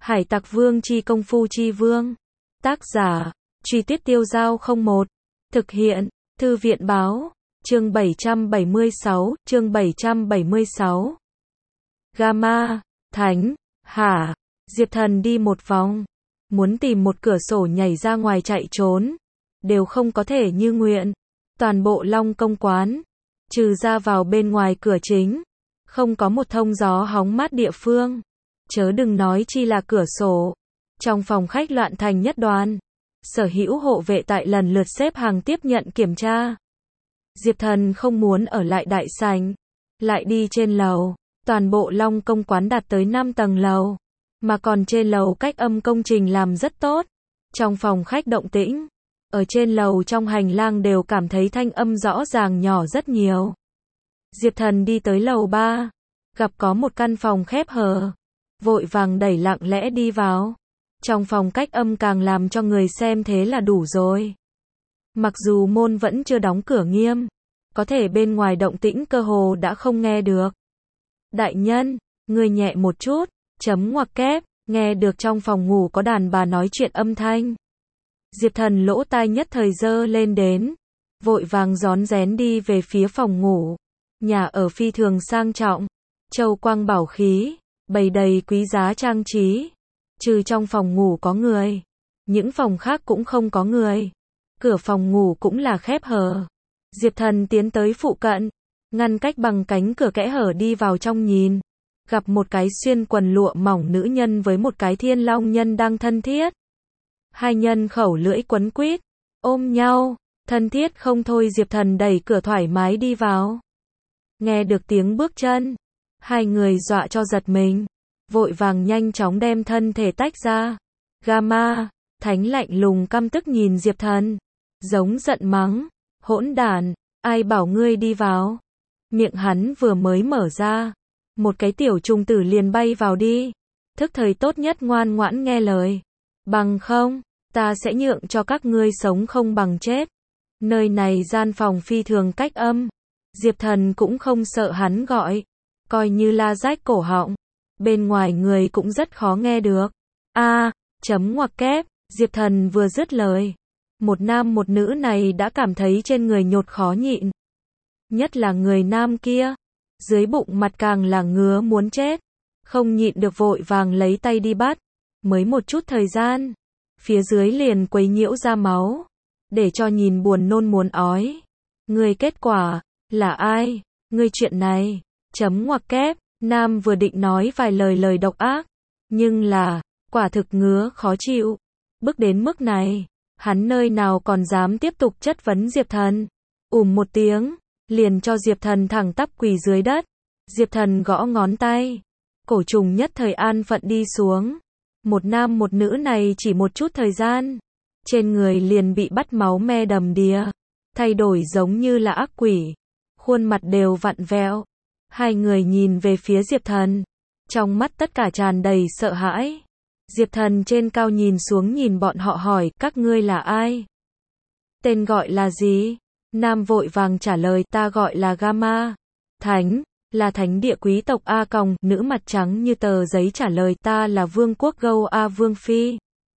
Hải Tặc Vương chi công phu chi vương. Tác giả, Truy Tuyết Tiêu Dao 01. Thực hiện, Thư viện báo, chương 776, chương 776. Gamma, Thánh, hả? Diệp Thần đi một vòng, muốn tìm một cửa sổ nhảy ra ngoài chạy trốn, đều không có thể như nguyện. Toàn bộ Long Công quán, trừ ra vào bên ngoài cửa chính, không có một thông gió hóng mát địa phương. Chớ đừng nói chi là cửa sổ. Trong phòng khách loạn thành nhất đoàn. Sở hữu hộ vệ tại lần lượt xếp hàng tiếp nhận kiểm tra. Diệp Thần không muốn ở lại đại sảnh, lại đi trên lầu. Toàn bộ Long Công quán đạt tới 5 tầng lầu, mà còn trên lầu cách âm công trình làm rất tốt. Trong phòng khách động tĩnh, ở trên lầu trong hành lang đều cảm thấy thanh âm rõ ràng nhỏ rất nhiều. Diệp Thần đi tới lầu 3, gặp có một căn phòng khép hờ, vội vàng đẩy lặng lẽ đi vào. Trong phòng cách âm càng làm cho người xem thế là đủ rồi. Mặc dù môn vẫn chưa đóng cửa nghiêm, có thể bên ngoài động tĩnh cơ hồ đã không nghe được. Đại nhân, người nhẹ một chút, chấm ngoặc kép, nghe được trong phòng ngủ có đàn bà nói chuyện âm thanh. Diệp Thần lỗ tai nhất thời dơ lên đến, vội vàng rón rén đi về phía phòng ngủ. Nhà ở phi thường sang trọng, châu quang bảo khí, bày đầy quý giá trang trí. Trừ trong phòng ngủ có người, những phòng khác cũng không có người. Cửa phòng ngủ cũng là khép hờ. Diệp Thần tiến tới phụ cận, ngăn cách bằng cánh cửa kẽ hở đi vào trong nhìn. Gặp một cái xuyên quần lụa mỏng nữ nhân với một cái thiên long nhân đang thân thiết. Hai nhân khẩu lưỡi quấn quýt, ôm nhau, thân thiết không thôi. Diệp Thần đẩy cửa thoải mái đi vào. Nghe được tiếng bước chân, hai người dọa cho giật mình, vội vàng nhanh chóng đem thân thể tách ra. Gamma, Thánh lạnh lùng căm tức nhìn Diệp Thần, giống giận mắng, hỗn đản, ai bảo ngươi đi vào. Miệng hắn vừa mới mở ra, một cái tiểu trùng tử liền bay vào đi. Thức thời tốt nhất ngoan ngoãn nghe lời, bằng không, ta sẽ nhượng cho các ngươi sống không bằng chết. Nơi này gian phòng phi thường cách âm, Diệp Thần cũng không sợ hắn gọi, coi như la rách cổ họng. Bên ngoài người cũng rất khó nghe được. Chấm ngoặc kép, Diệp Thần vừa dứt lời, một nam một nữ này đã cảm thấy trên người nhột khó nhịn. Nhất là người nam kia, dưới bụng mặt càng là ngứa muốn chết, không nhịn được vội vàng lấy tay đi bắt. Mới một chút thời gian, phía dưới liền quấy nhiễu ra máu, để cho nhìn buồn nôn muốn ói. Người kết quả, là ai? Người chuyện này, chấm ngoặc kép, nam vừa định nói vài lời độc ác, nhưng là, quả thực ngứa khó chịu. Bước đến mức này, hắn nơi nào còn dám tiếp tục chất vấn Diệp Thần. Một tiếng, liền cho Diệp Thần thẳng tắp quỳ dưới đất. Diệp Thần gõ ngón tay, cổ trùng nhất thời an phận đi xuống. Một nam một nữ này chỉ một chút thời gian, trên người liền bị bắt máu me đầm đìa, thay đổi giống như là ác quỷ, khuôn mặt đều vặn vẹo. Hai người nhìn về phía Diệp Thần, trong mắt tất cả tràn đầy sợ hãi. Diệp Thần trên cao nhìn xuống nhìn bọn họ hỏi, các ngươi là ai? Tên gọi là gì? Nam vội vàng trả lời, ta gọi là Gamma. Thánh, là thánh địa quý tộc A Còng. Nữ mặt trắng như tờ giấy trả lời, ta là vương quốc Gâu A Vương Phi.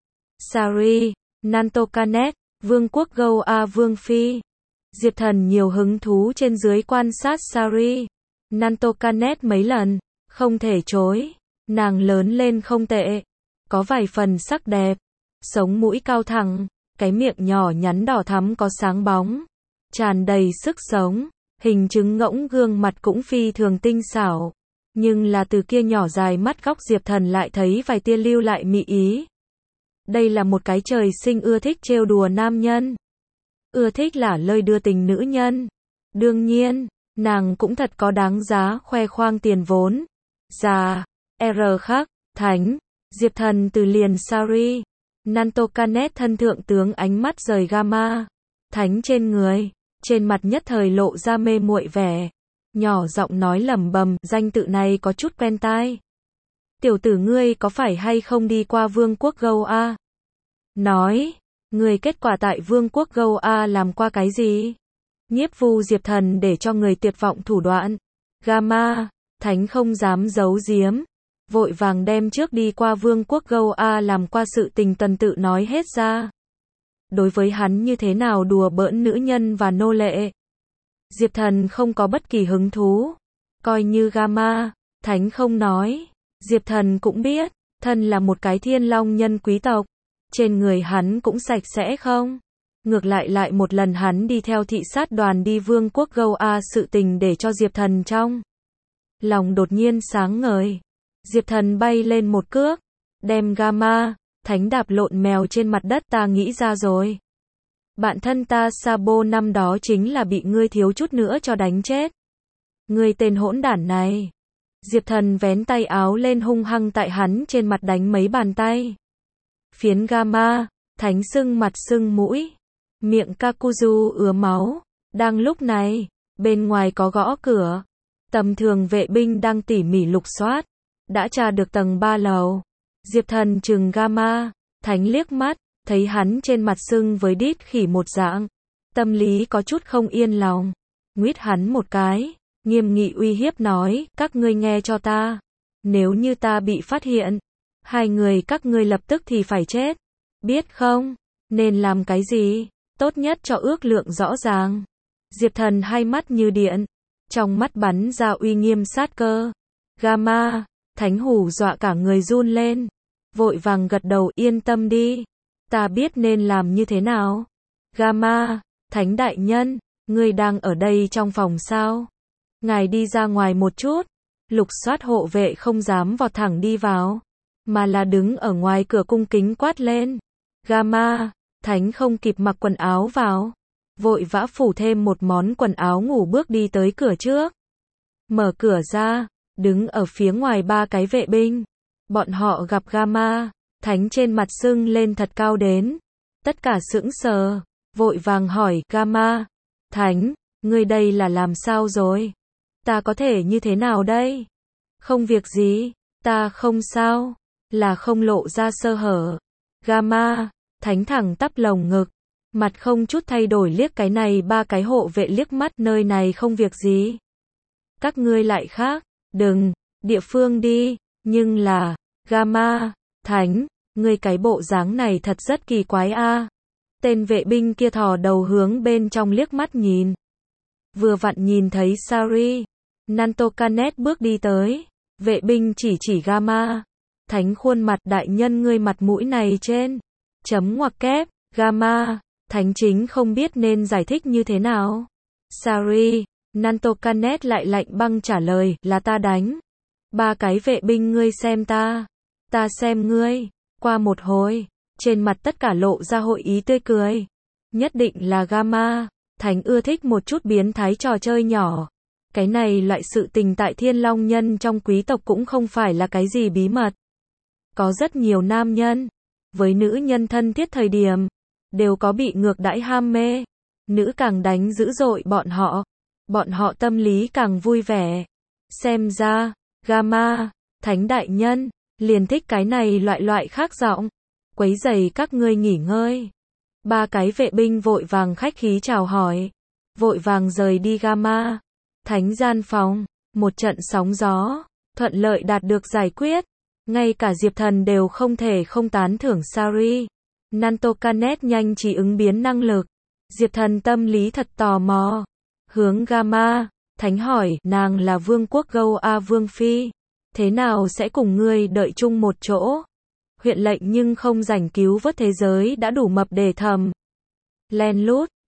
Sari, Nantokanet, vương quốc Gâu A Vương Phi. Diệp Thần nhiều hứng thú trên dưới quan sát Sari, Nantokanet mấy lần, không thể chối. Nàng lớn lên không tệ, có vài phần sắc đẹp, sống mũi cao thẳng, cái miệng nhỏ nhắn đỏ thắm có sáng bóng, tràn đầy sức sống, hình trứng ngỗng gương mặt cũng phi thường tinh xảo. Nhưng là từ kia nhỏ dài mắt góc Diệp Thần lại thấy vài tia lưu lại mị ý. Đây là một cái trời sinh ưa thích trêu đùa nam nhân, ưa thích lả lơi đưa tình nữ nhân. Đương nhiên, nàng cũng thật có đáng giá khoe khoang tiền vốn. Già, khác, Thánh, Diệp Thần từ liền Sari, Nantokanet thân thượng tướng ánh mắt rời Gamma, Thánh trên người, trên mặt nhất thời lộ ra mê muội vẻ, nhỏ giọng nói lẩm bẩm, danh tự này có chút quen tai. Tiểu tử ngươi có phải hay không đi qua vương quốc Gâu A? Nói, người kết quả tại vương quốc Gâu A làm qua cái gì? Nhiếp vu Diệp Thần để cho người tuyệt vọng thủ đoạn. Gamma, Thánh không dám giấu giếm, vội vàng đem trước đi qua vương quốc Gâu A làm qua sự tình tuần tự nói hết ra. Đối với hắn như thế nào đùa bỡn nữ nhân và nô lệ, Diệp Thần không có bất kỳ hứng thú. Coi như Gamma, Thánh không nói, Diệp Thần cũng biết, thân là một cái thiên long nhân quý tộc, trên người hắn cũng sạch sẽ không? Ngược lại một lần hắn đi theo thị sát đoàn đi vương quốc Gâu A sự tình để cho Diệp Thần trong lòng đột nhiên sáng ngời. Diệp Thần bay lên một cước, đem Gamma, Thánh đạp lộn mèo trên mặt đất. Ta nghĩ ra rồi. Bạn thân ta Sabo năm đó chính là bị ngươi thiếu chút nữa cho đánh chết. Ngươi tên hỗn đản này. Diệp Thần vén tay áo lên hung hăng tại hắn trên mặt đánh mấy bàn tay. Phiến Gamma, Thánh sưng mặt sưng mũi, miệng Kakuzu ứa máu. Đang lúc này, bên ngoài có gõ cửa. Tầm thường vệ binh đang tỉ mỉ lục soát, đã tra được tầng 3 lầu. Diệp Thần trừng Gamma, Thánh liếc mắt, thấy hắn trên mặt sưng với đít khỉ một dạng, tâm lý có chút không yên lòng, nguyết hắn một cái, nghiêm nghị uy hiếp nói, các ngươi nghe cho ta, nếu như ta bị phát hiện, hai người các ngươi lập tức thì phải chết, biết không? Nên làm cái gì? Tốt nhất cho ước lượng rõ ràng. Diệp Thần hai mắt như điện, trong mắt bắn ra uy nghiêm sát cơ. Gamma, Thánh hù dọa cả người run lên, vội vàng gật đầu, yên tâm đi, ta biết nên làm như thế nào. Gamma, Thánh đại nhân, ngươi đang ở đây trong phòng sao? Ngài đi ra ngoài một chút. Lục soát hộ vệ không dám vọt thẳng đi vào, mà là đứng ở ngoài cửa cung kính quát lên. Gamma, Thánh không kịp mặc quần áo vào, vội vã phủ thêm một món quần áo ngủ bước đi tới cửa trước. Mở cửa ra, đứng ở phía ngoài ba cái vệ binh. Bọn họ gặp Gamma, Thánh trên mặt sưng lên thật cao đến. Tất cả sững sờ, vội vàng hỏi, Gamma, Thánh, ngươi đây là làm sao rồi? Ta có thể như thế nào đây? Không việc gì, ta không sao, là không lộ ra sơ hở. Gamma, Thánh thẳng tắp lồng ngực, mặt không chút thay đổi liếc cái này ba cái hộ vệ liếc mắt, nơi này không việc gì. Các ngươi lại khác, đừng, địa phương đi, nhưng là, Gamma, Thánh, ngươi cái bộ dáng này thật rất kỳ quái a. Tên vệ binh kia thò đầu hướng bên trong liếc mắt nhìn. Vừa vặn nhìn thấy Sari, Nantokanet bước đi tới, vệ binh chỉ Gamma. Thánh khuôn mặt, đại nhân ngươi mặt mũi này trên, chấm ngoặc kép, Gamma, Thánh chính không biết nên giải thích như thế nào. Sari, Nantokanet lại lạnh băng trả lời, là ta đánh. Ba cái vệ binh ngươi xem ta xem ngươi. Qua một hồi, trên mặt tất cả lộ ra hội ý tươi cười. Nhất định là Gamma, Thánh ưa thích một chút biến thái trò chơi nhỏ. Cái này loại sự tình tại Thiên Long nhân trong quý tộc cũng không phải là cái gì bí mật. Có rất nhiều nam nhân, với nữ nhân thân thiết thời điểm, đều có bị ngược đãi ham mê. Nữ càng đánh dữ dội bọn họ tâm lý càng vui vẻ. Xem ra, Gamma, Thánh đại nhân, liền thích cái này loại khác giọng, quấy rầy các ngươi nghỉ ngơi. Ba cái vệ binh vội vàng khách khí chào hỏi, vội vàng rời đi Gamma, Thánh gian phòng. Một trận sóng gió, thuận lợi đạt được giải quyết. Ngay cả Diệp Thần đều không thể không tán thưởng Sari. Nantokanet nhanh trí ứng biến năng lực. Diệp Thần tâm lý thật tò mò. Hướng Gamma, Thánh hỏi, nàng là vương quốc Gâu A Vương Phi. Thế nào sẽ cùng ngươi đợi chung một chỗ? Huyện lệnh nhưng không rảnh cứu vớt thế giới đã đủ mập để thầm. Len lút,